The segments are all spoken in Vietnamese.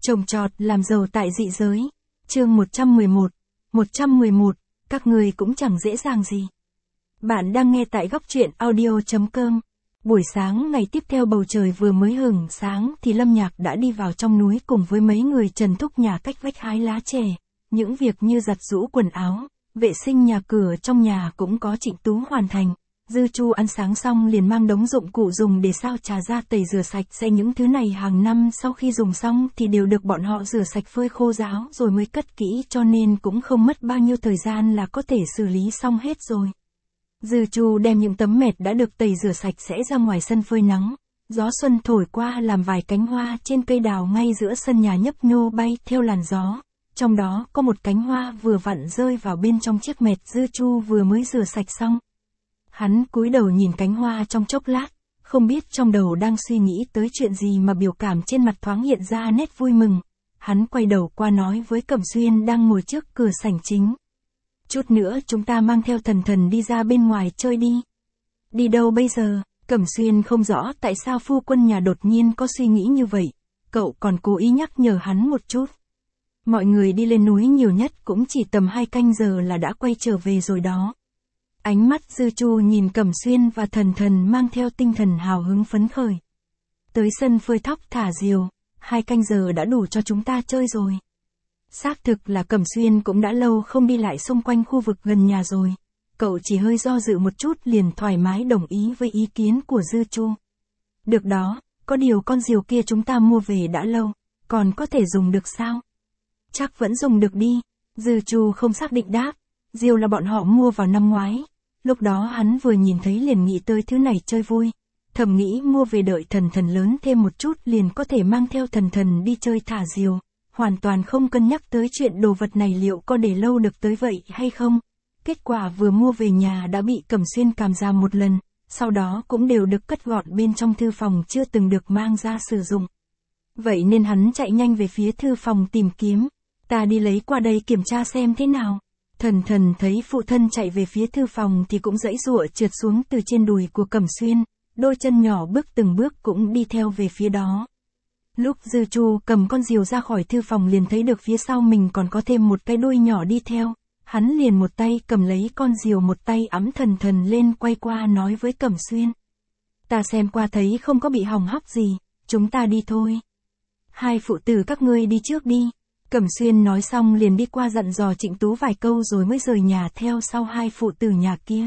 Trồng trọt làm giàu tại dị giới. Chương 111, các người cũng chẳng dễ dàng gì. Bạn đang nghe tại góc truyện audio.com. Buổi sáng ngày tiếp theo bầu trời vừa mới hửng sáng thì Lâm Nhạc đã đi vào trong núi cùng với mấy người Trần Thúc nhà cách vách hái lá chè. Những việc như giặt giũ quần áo, vệ sinh nhà cửa trong nhà cũng có Trịnh Tú hoàn thành. Dư Chu ăn sáng xong liền mang đống dụng cụ dùng để sao trà ra tẩy rửa sạch sẽ những thứ này hàng năm sau khi dùng xong thì đều được bọn họ rửa sạch phơi khô ráo rồi mới cất kỹ cho nên cũng không mất bao nhiêu thời gian là có thể xử lý xong hết rồi. Dư Chu đem những tấm mệt đã được tẩy rửa sạch sẽ ra ngoài sân phơi nắng. Gió xuân thổi qua làm vài cánh hoa trên cây đào ngay giữa sân nhà nhấp nhô bay theo làn gió. Trong đó có một cánh hoa vừa vặn rơi vào bên trong chiếc mệt Dư Chu vừa mới rửa sạch xong. Hắn cúi đầu nhìn cánh hoa trong chốc lát, không biết trong đầu đang suy nghĩ tới chuyện gì mà biểu cảm trên mặt thoáng hiện ra nét vui mừng. Hắn quay đầu qua nói với Cẩm Xuyên đang ngồi trước cửa sảnh chính. Chút nữa chúng ta mang theo Thần Thần đi ra bên ngoài chơi đi. Đi đâu bây giờ? Cẩm Xuyên không rõ tại sao phu quân nhà đột nhiên có suy nghĩ như vậy. Cậu còn cố ý nhắc nhở hắn một chút. Mọi người đi lên núi nhiều nhất cũng chỉ tầm 2 canh giờ là đã quay trở về rồi đó. Ánh mắt Dư Chu nhìn Cẩm Xuyên và Thần Thần mang theo tinh thần hào hứng phấn khởi. Tới sân phơi thóc thả diều, 2 canh giờ đã đủ cho chúng ta chơi rồi. Xác thực là Cẩm Xuyên cũng đã lâu không đi lại xung quanh khu vực gần nhà rồi. Cậu chỉ hơi do dự một chút liền thoải mái đồng ý với ý kiến của Dư Chu. Được đó, có điều con diều kia chúng ta mua về đã lâu, còn có thể dùng được sao? Chắc vẫn dùng được đi. Dư Chu không xác định đáp. Diều là bọn họ mua vào năm ngoái. Lúc đó hắn vừa nhìn thấy liền nghĩ tới thứ này chơi vui. Thầm nghĩ mua về đợi Thần Thần lớn thêm một chút liền có thể mang theo Thần Thần đi chơi thả diều. Hoàn toàn không cân nhắc tới chuyện đồ vật này liệu có để lâu được tới vậy hay không. Kết quả vừa mua về nhà đã bị Cẩm Xuyên càm ràm một lần. Sau đó cũng đều được cất gọn bên trong thư phòng chưa từng được mang ra sử dụng. Vậy nên hắn chạy nhanh về phía thư phòng tìm kiếm. Ta đi lấy qua đây kiểm tra xem thế nào. Thần Thần thấy phụ thân chạy về phía thư phòng thì cũng giãy giụa trượt xuống từ trên đùi của Cẩm Xuyên, đôi chân nhỏ bước từng bước cũng đi theo về phía đó. Lúc Dư Chu cầm con diều ra khỏi thư phòng liền thấy được phía sau mình còn có thêm một cái đuôi nhỏ đi theo, hắn liền một tay cầm lấy con diều một tay ẵm Thần Thần lên quay qua nói với Cẩm Xuyên. Ta xem qua thấy không có bị hỏng hóc gì, chúng ta đi thôi. Hai phụ tử các ngươi đi trước đi. Cẩm Xuyên nói xong liền đi qua dặn dò Trịnh Tú vài câu rồi mới rời nhà theo sau hai phụ tử nhà kia.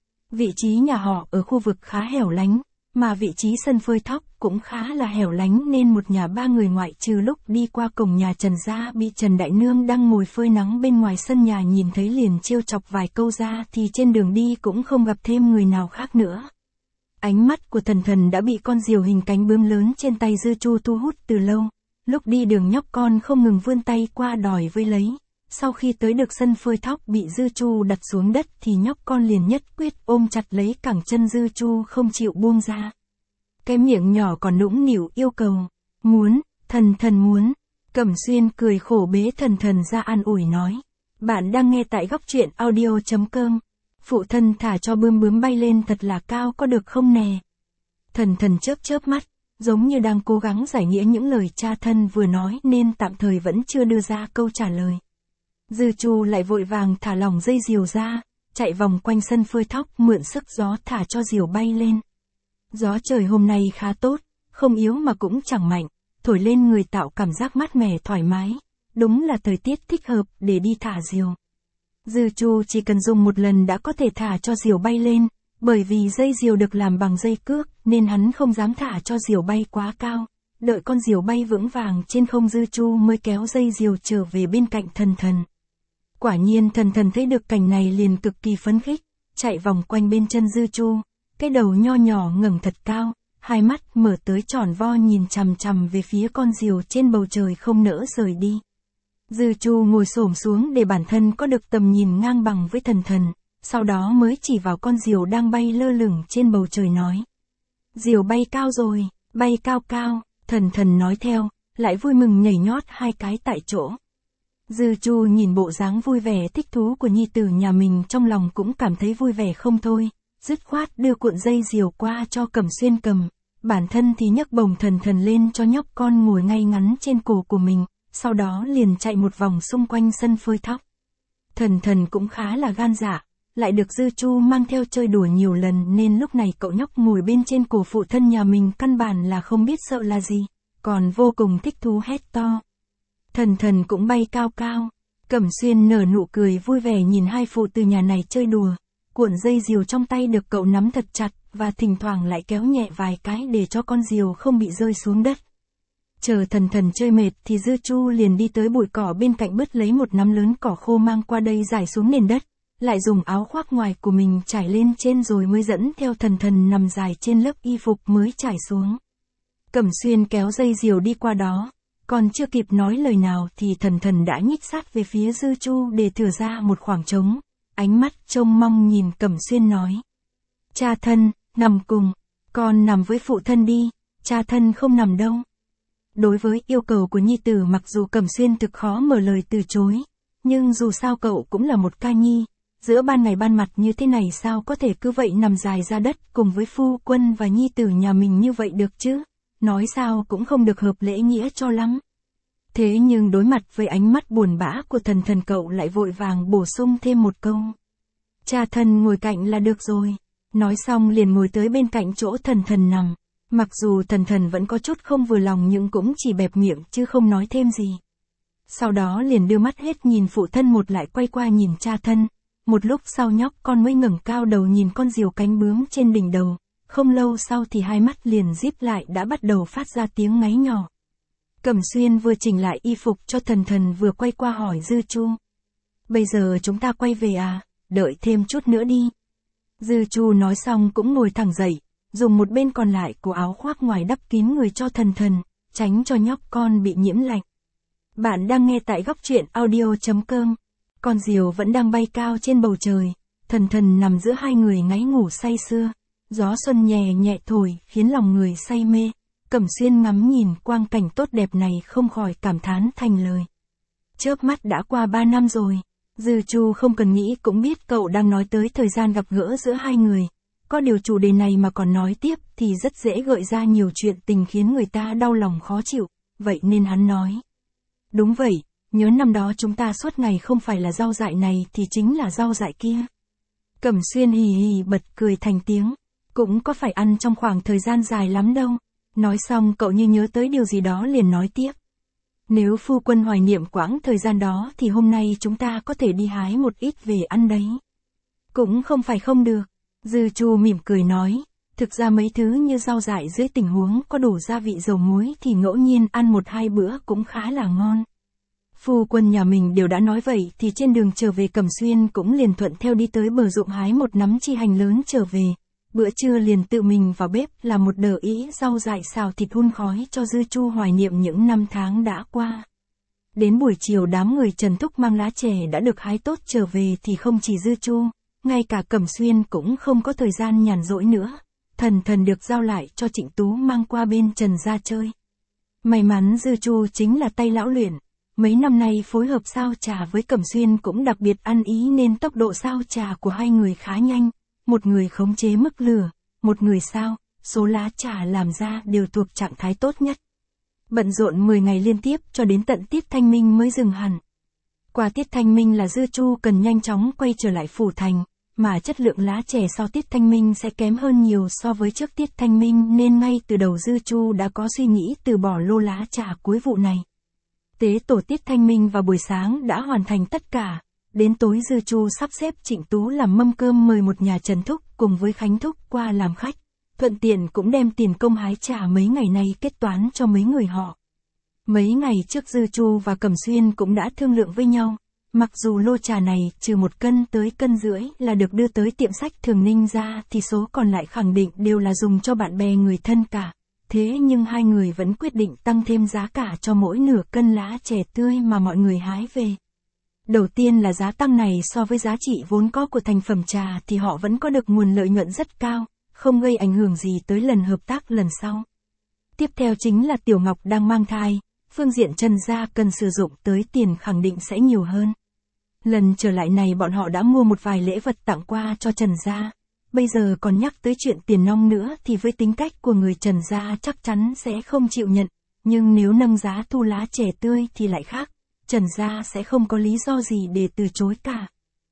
Vị trí nhà họ ở khu vực khá hẻo lánh, mà vị trí sân phơi thóc cũng khá là hẻo lánh nên một nhà ba người ngoại trừ lúc đi qua cổng nhà Trần gia bị Trần Đại Nương đang ngồi phơi nắng bên ngoài sân nhà nhìn thấy liền trêu chọc vài câu ra thì trên đường đi cũng không gặp thêm người nào khác nữa. Ánh mắt của Thần Thần đã bị con diều hình cánh bướm lớn trên tay Dư Chu thu hút từ lâu. Lúc đi đường nhóc con không ngừng vươn tay qua đòi với lấy. Sau khi tới được sân phơi thóc bị Dư Chu đặt xuống đất thì nhóc con liền nhất quyết ôm chặt lấy cẳng chân Dư Chu không chịu buông ra. Cái miệng nhỏ còn nũng nịu yêu cầu. Muốn, Thần Thần muốn. Cẩm Xuyên cười khổ bế Thần Thần ra an ủi nói. Bạn đang nghe tại góc truyện audio.com. Phụ thân thả cho bướm bướm bay lên thật là cao có được không nè? Thần Thần chớp chớp mắt. Giống như đang cố gắng giải nghĩa những lời cha thân vừa nói nên tạm thời vẫn chưa đưa ra câu trả lời. Dư Chu lại vội vàng thả lỏng dây diều ra, chạy vòng quanh sân phơi thóc mượn sức gió thả cho diều bay lên. Gió trời hôm nay khá tốt, không yếu mà cũng chẳng mạnh, thổi lên người tạo cảm giác mát mẻ thoải mái, đúng là thời tiết thích hợp để đi thả diều. Dư Chu chỉ cần dùng một lần đã có thể thả cho diều bay lên. Bởi vì dây diều được làm bằng dây cước, nên hắn không dám thả cho diều bay quá cao. Đợi con diều bay vững vàng trên không Dư Chu mới kéo dây diều trở về bên cạnh Thần Thần. Quả nhiên Thần Thần thấy được cảnh này liền cực kỳ phấn khích, chạy vòng quanh bên chân Dư Chu, cái đầu nho nhỏ ngẩng thật cao, hai mắt mở tới tròn vo nhìn chằm chằm về phía con diều trên bầu trời không nỡ rời đi. Dư Chu ngồi xổm xuống để bản thân có được tầm nhìn ngang bằng với Thần Thần. Sau đó mới chỉ vào con diều đang bay lơ lửng trên bầu trời nói. Diều bay cao rồi, bay cao cao, Thần Thần nói theo, lại vui mừng nhảy nhót 2 cái tại chỗ. Dư Chu nhìn bộ dáng vui vẻ thích thú của nhi tử nhà mình trong lòng cũng cảm thấy vui vẻ không thôi, dứt khoát đưa cuộn dây diều qua cho Cẩm Xuyên cầm, bản thân thì nhấc bổng Thần Thần lên cho nhóc con ngồi ngay ngắn trên cổ của mình, sau đó liền chạy một vòng xung quanh sân phơi thóc. Thần Thần cũng khá là gan dạ, lại được Dư Chu mang theo chơi đùa nhiều lần nên lúc này cậu nhóc ngồi bên trên cổ phụ thân nhà mình căn bản là không biết sợ là gì, còn vô cùng thích thú hét to. Thần Thần cũng bay cao cao. Cẩm Xuyên nở nụ cười vui vẻ nhìn hai phụ từ nhà này chơi đùa, cuộn dây diều trong tay được cậu nắm thật chặt, và thỉnh thoảng lại kéo nhẹ vài cái để cho con diều không bị rơi xuống đất. Chờ Thần Thần chơi mệt thì Dư Chu liền đi tới bụi cỏ bên cạnh bứt lấy một nắm lớn cỏ khô mang qua đây rải xuống nền đất, lại dùng áo khoác ngoài của mình trải lên trên rồi mới dẫn theo Thần Thần nằm dài trên lớp y phục mới trải xuống. Cẩm Xuyên kéo dây diều đi qua đó, còn chưa kịp nói lời nào thì Thần Thần đã nhích sát về phía Dư Chu để thửa ra một khoảng trống, ánh mắt trông mong nhìn Cẩm Xuyên nói. Cha thân, nằm cùng, con nằm với phụ thân đi, cha thân không nằm đâu. Đối với yêu cầu của nhi tử mặc dù Cẩm Xuyên thực khó mở lời từ chối, nhưng dù sao cậu cũng là một ca nhi, giữa ban ngày ban mặt như thế này sao có thể cứ vậy nằm dài ra đất cùng với phu quân và nhi tử nhà mình như vậy được chứ, nói sao cũng không được hợp lễ nghĩa cho lắm. Thế nhưng đối mặt với ánh mắt buồn bã của Thần Thần cậu lại vội vàng bổ sung thêm một câu. Cha thân ngồi cạnh là được rồi. Nói xong liền ngồi tới bên cạnh chỗ Thần Thần nằm. Mặc dù Thần Thần vẫn có chút không vừa lòng nhưng cũng chỉ bẹp miệng chứ không nói thêm gì. Sau đó liền đưa mắt hết nhìn phụ thân một lại quay qua nhìn cha thân. Một lúc sau nhóc con mới ngẩng cao đầu nhìn con diều cánh bướm trên đỉnh đầu. Không lâu sau thì hai mắt liền díp lại đã bắt đầu phát ra tiếng ngáy nhỏ. Cẩm Xuyên vừa chỉnh lại y phục cho Thần Thần vừa quay qua hỏi Dư Chu. Bây giờ chúng ta quay về à, đợi thêm chút nữa đi. Dư Chu nói xong cũng ngồi thẳng dậy, dùng một bên còn lại của áo khoác ngoài đắp kín người cho Thần Thần, tránh cho nhóc con bị nhiễm lạnh. Bạn đang nghe tại góc truyện audio.com. Con diều vẫn đang bay cao trên bầu trời, Thần Thần nằm giữa hai người ngáy ngủ say sưa. Gió xuân nhẹ nhẹ thổi khiến lòng người say mê. Cẩm Xuyên ngắm nhìn quang cảnh tốt đẹp này không khỏi cảm thán thành lời. Chớp mắt đã qua 3 năm rồi. Dư Chu không cần nghĩ cũng biết cậu đang nói tới thời gian gặp gỡ giữa hai người. Có điều chủ đề này mà còn nói tiếp thì rất dễ gợi ra nhiều chuyện tình khiến người ta đau lòng khó chịu. Vậy nên hắn nói. Đúng vậy, nhớ năm đó chúng ta suốt ngày không phải là rau dại này thì chính là rau dại kia. Cẩm Xuyên hì hì bật cười thành tiếng. Cũng có phải ăn trong khoảng thời gian dài lắm đâu. Nói xong cậu như nhớ tới điều gì đó liền nói tiếp. Nếu phu quân hoài niệm quãng thời gian đó thì hôm nay chúng ta có thể đi hái một ít về ăn đấy. Cũng không phải không được. Dư Chu mỉm cười nói. Thực ra mấy thứ như rau dại dưới tình huống có đủ gia vị dầu muối thì ngẫu nhiên ăn 1-2 bữa cũng khá là ngon. Phu quân nhà mình đều đã nói vậy thì trên đường trở về Cẩm Xuyên cũng liền thuận theo đi tới bờ ruộng hái một nắm chi hành lớn trở về. Bữa trưa liền tự mình vào bếp làm một đờ ý rau dại xào thịt hun khói cho Dư Chu hoài niệm những năm tháng đã qua. Đến buổi chiều đám người Trần Thúc mang lá chè đã được hái tốt trở về thì không chỉ Dư Chu, ngay cả Cẩm Xuyên cũng không có thời gian nhàn rỗi nữa. Thần Thần được giao lại cho Trịnh Tú mang qua bên Trần gia chơi. May mắn Dư Chu chính là tay lão luyện. Mấy năm nay phối hợp sao trà với Cẩm Xuyên cũng đặc biệt ăn ý nên tốc độ sao trà của hai người khá nhanh. Một người khống chế mức lửa, một người sao, số lá trà làm ra đều thuộc trạng thái tốt nhất. Bận rộn 10 ngày liên tiếp cho đến tận tiết thanh minh mới dừng hẳn. Qua tiết thanh minh là Dư Chu cần nhanh chóng quay trở lại phủ thành, mà chất lượng lá chè sau tiết thanh minh sẽ kém hơn nhiều so với trước tiết thanh minh nên ngay từ đầu Dư Chu đã có suy nghĩ từ bỏ lô lá trà cuối vụ này. Tế tổ tiết thanh minh vào buổi sáng đã hoàn thành tất cả. Đến tối Dư Chu sắp xếp Trịnh Tú làm mâm cơm mời một nhà Trần Thúc cùng với Khánh Thúc qua làm khách, thuận tiện cũng đem tiền công hái trà mấy ngày nay kết toán cho mấy người họ. Mấy ngày trước Dư Chu và Cẩm Xuyên cũng đã thương lượng với nhau, mặc dù lô trà này trừ 1 cân tới 1,5 cân là được đưa tới tiệm sách Thường Ninh ra thì số còn lại khẳng định đều là dùng cho bạn bè người thân cả. Thế nhưng hai người vẫn quyết định tăng thêm giá cả cho mỗi nửa cân lá chè tươi mà mọi người hái về. Đầu tiên là giá tăng này so với giá trị vốn có của thành phẩm trà thì họ vẫn có được nguồn lợi nhuận rất cao, không gây ảnh hưởng gì tới lần hợp tác lần sau. Tiếp theo chính là Tiểu Ngọc đang mang thai, phương diện Trần gia cần sử dụng tới tiền khẳng định sẽ nhiều hơn. Lần trở lại này bọn họ đã mua một vài lễ vật tặng qua cho Trần gia. bây giờ còn nhắc tới chuyện tiền nong nữa thì với tính cách của người Trần gia chắc chắn sẽ không chịu nhận, nhưng nếu nâng giá thu lá chè tươi thì lại khác, Trần gia sẽ không có lý do gì để từ chối cả.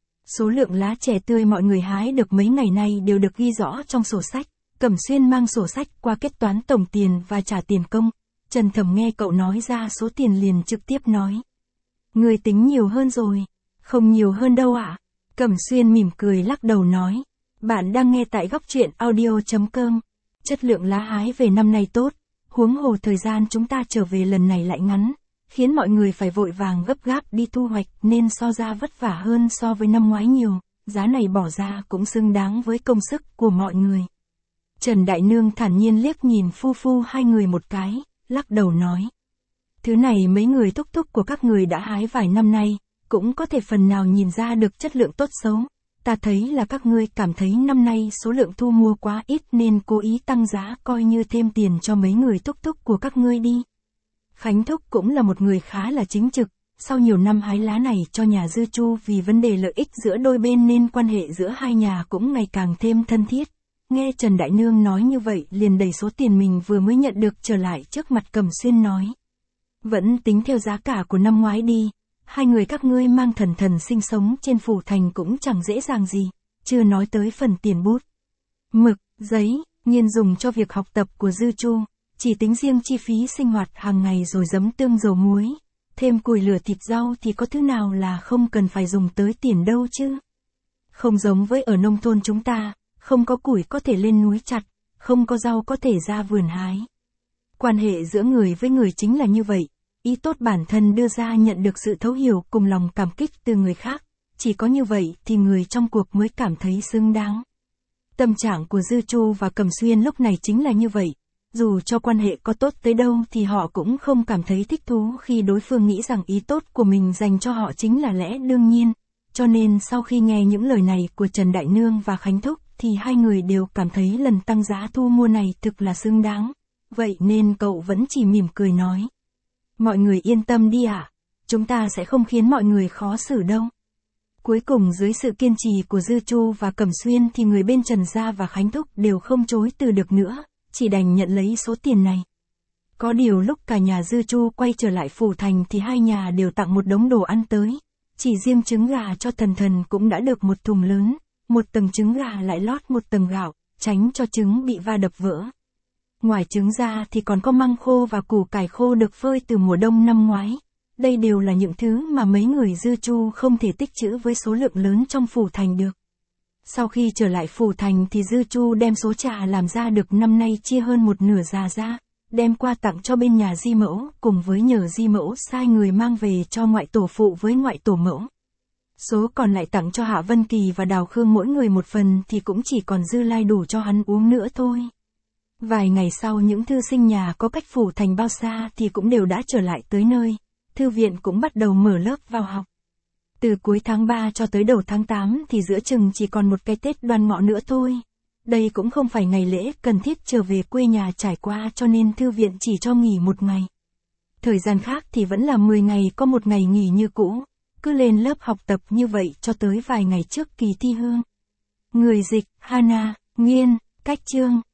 Số lượng lá chè tươi mọi người hái được mấy ngày nay đều được ghi rõ trong sổ sách. Cẩm Xuyên mang sổ sách qua kết toán tổng tiền và trả tiền công. Trần Thẩm nghe cậu nói ra số tiền liền trực tiếp nói. Người tính nhiều hơn rồi. Không nhiều hơn đâu ạ. Cẩm Xuyên mỉm cười lắc đầu nói. Bạn đang nghe tại góc truyện audio.com. Chất lượng lá hái về năm nay tốt. Huống hồ thời gian chúng ta trở về lần này lại ngắn. Khiến mọi người phải vội vàng gấp gáp đi thu hoạch nên so ra vất vả hơn so với năm ngoái nhiều. Giá này bỏ ra cũng xứng đáng với công sức của mọi người. Trần Đại Nương thản nhiên liếc nhìn phu phu hai người một cái, lắc đầu nói. Thứ này mấy người thúc thúc của các người đã hái vài năm nay, cũng có thể phần nào nhìn ra được chất lượng tốt xấu. Ta thấy là các ngươi cảm thấy năm nay số lượng thu mua quá ít nên cố ý tăng giá coi như thêm tiền cho mấy người thúc thúc của các ngươi đi. Khánh Thúc cũng là một người khá là chính trực, sau nhiều năm hái lá này cho nhà Dư Chu vì vấn đề lợi ích giữa đôi bên nên quan hệ giữa hai nhà cũng ngày càng thêm thân thiết. Nghe Trần Đại Nương nói như vậy liền đẩy số tiền mình vừa mới nhận được trở lại trước mặt Cẩm Xuyên nói. Vẫn tính theo giá cả của năm ngoái đi, hai người các ngươi mang thần thần sinh sống trên phủ thành cũng chẳng dễ dàng gì, chưa nói tới phần tiền bút. Mực, giấy, nghiên dùng cho việc học tập của Dư Chu, chỉ tính riêng chi phí sinh hoạt hàng ngày rồi giấm tương dầu muối, thêm củi lửa thịt rau thì có thứ nào là không cần phải dùng tới tiền đâu chứ. Không giống với ở nông thôn chúng ta. Không có củi có thể lên núi chặt, không có rau có thể ra vườn hái. Quan hệ giữa người với người chính là như vậy, ý tốt bản thân đưa ra nhận được sự thấu hiểu cùng lòng cảm kích từ người khác, chỉ có như vậy thì người trong cuộc mới cảm thấy xứng đáng. Tâm trạng của Dư Chu và Cẩm Xuyên lúc này chính là như vậy, dù cho quan hệ có tốt tới đâu thì họ cũng không cảm thấy thích thú khi đối phương nghĩ rằng ý tốt của mình dành cho họ chính là lẽ đương nhiên, cho nên sau khi nghe những lời này của Trần Đại Nương và Khánh Thúc, thì hai người đều cảm thấy lần tăng giá thu mua này thực là xứng đáng. Vậy nên cậu vẫn chỉ mỉm cười nói. Mọi người yên tâm đi ạ, chúng ta sẽ không khiến mọi người khó xử đâu. Cuối cùng dưới sự kiên trì của Dư Chu và Cẩm Xuyên thì người bên Trần Gia và Khánh Thúc đều không chối từ được nữa, chỉ đành nhận lấy số tiền này. Có điều lúc cả nhà Dư Chu quay trở lại phủ thành thì hai nhà đều tặng một đống đồ ăn tới. Chỉ riêng trứng gà cho Thần Thần cũng đã được một thùng lớn. Một tầng trứng gà lại lót một tầng gạo, tránh cho trứng bị va đập vỡ. Ngoài trứng ra thì còn có măng khô và củ cải khô được phơi từ mùa đông năm ngoái. Đây đều là những thứ mà mấy người Dư Chu không thể tích trữ với số lượng lớn trong phủ thành được. Sau khi trở lại phủ thành thì Dư Chu đem số trà làm ra được năm nay chia hơn một nửa già ra, đem qua tặng cho bên nhà Di Mẫu, cùng với nhờ Di Mẫu sai người mang về cho ngoại tổ phụ với ngoại tổ mẫu. Số còn lại tặng cho Hạ Vân Kỳ và Đào Khương mỗi người một phần thì cũng chỉ còn dư lai đủ cho hắn uống nữa thôi. Vài ngày sau những thư sinh nhà có cách phủ thành bao xa thì cũng đều đã trở lại tới nơi, thư viện cũng bắt đầu mở lớp vào học. Từ cuối tháng 3 cho tới đầu tháng 8 thì giữa chừng chỉ còn một cái Tết Đoan Ngọ nữa thôi. Đây cũng không phải ngày lễ cần thiết trở về quê nhà trải qua cho nên thư viện chỉ cho nghỉ một ngày. Thời gian khác thì vẫn là 10 ngày có một ngày nghỉ như cũ. Cứ lên lớp học tập như vậy cho tới vài ngày trước kỳ thi hương. Người dịch, Hana, Nghiên, Cách Chương.